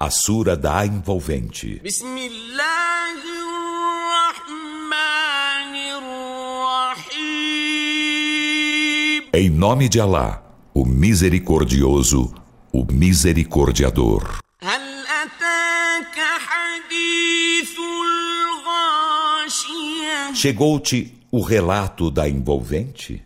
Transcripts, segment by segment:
a sura da envolvente. Em nome de Alá, o misericordioso, o misericordiador. Chegou-te o relato da envolvente?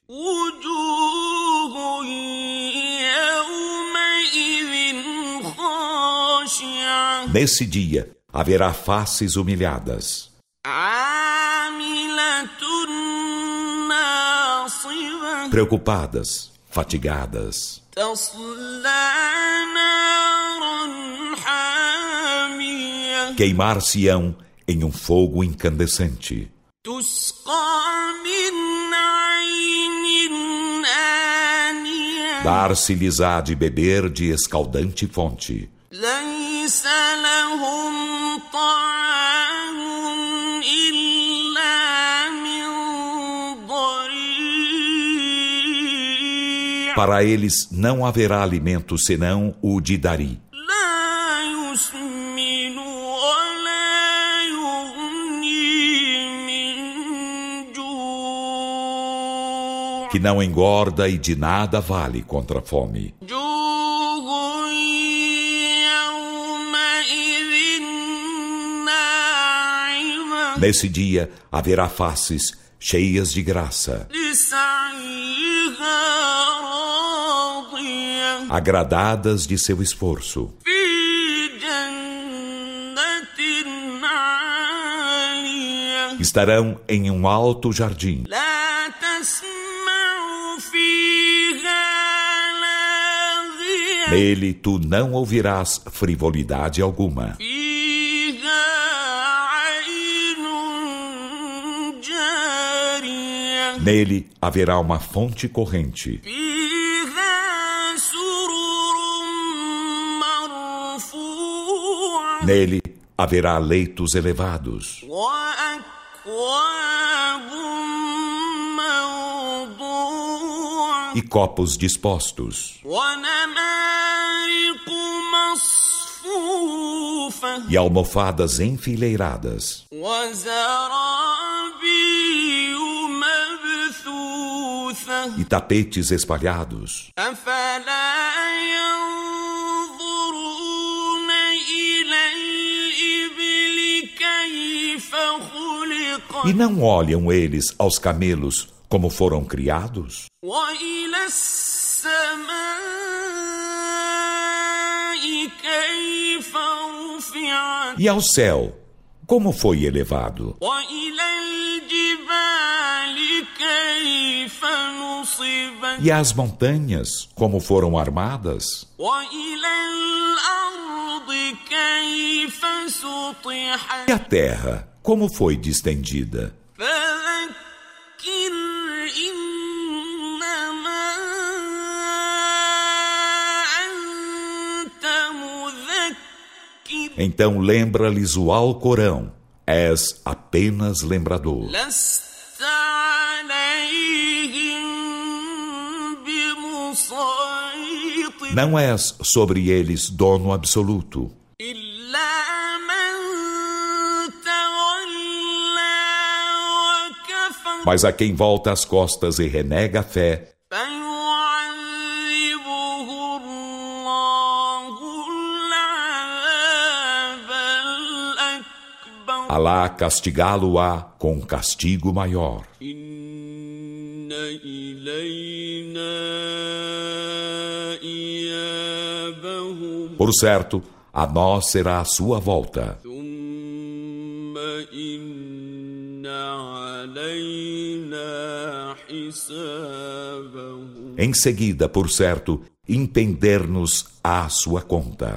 Nesse dia haverá faces humilhadas, preocupadas, fatigadas. Queimar-se-ão em um fogo incandescente. Dar-se-lhes-á de beber de escaldante fonte. Para eles não haverá alimento senão o de dari, que não engorda e de nada vale contra a fome. Nesse dia haverá faces cheias de graça, agradadas de seu esforço. Estarão em um alto jardim. Nele tu não ouvirás frivolidade alguma. Nele haverá uma fonte corrente. Nele haverá leitos elevados e copos dispostos e almofadas enfileiradas e tapetes espalhados. E não olham eles aos camelos como foram criados? E ao céu, como foi elevado? E às montanhas, como foram armadas? E a terra, como foi distendida? Então lembra-lhes o Alcorão. És apenas lembrador. Não és sobre eles dono absoluto. Mas a quem volta as costas e renega a fé, Alá castigá-lo-á com castigo maior. Por certo, a nós será a sua volta. Em seguida, por certo, impender-nos à sua conta.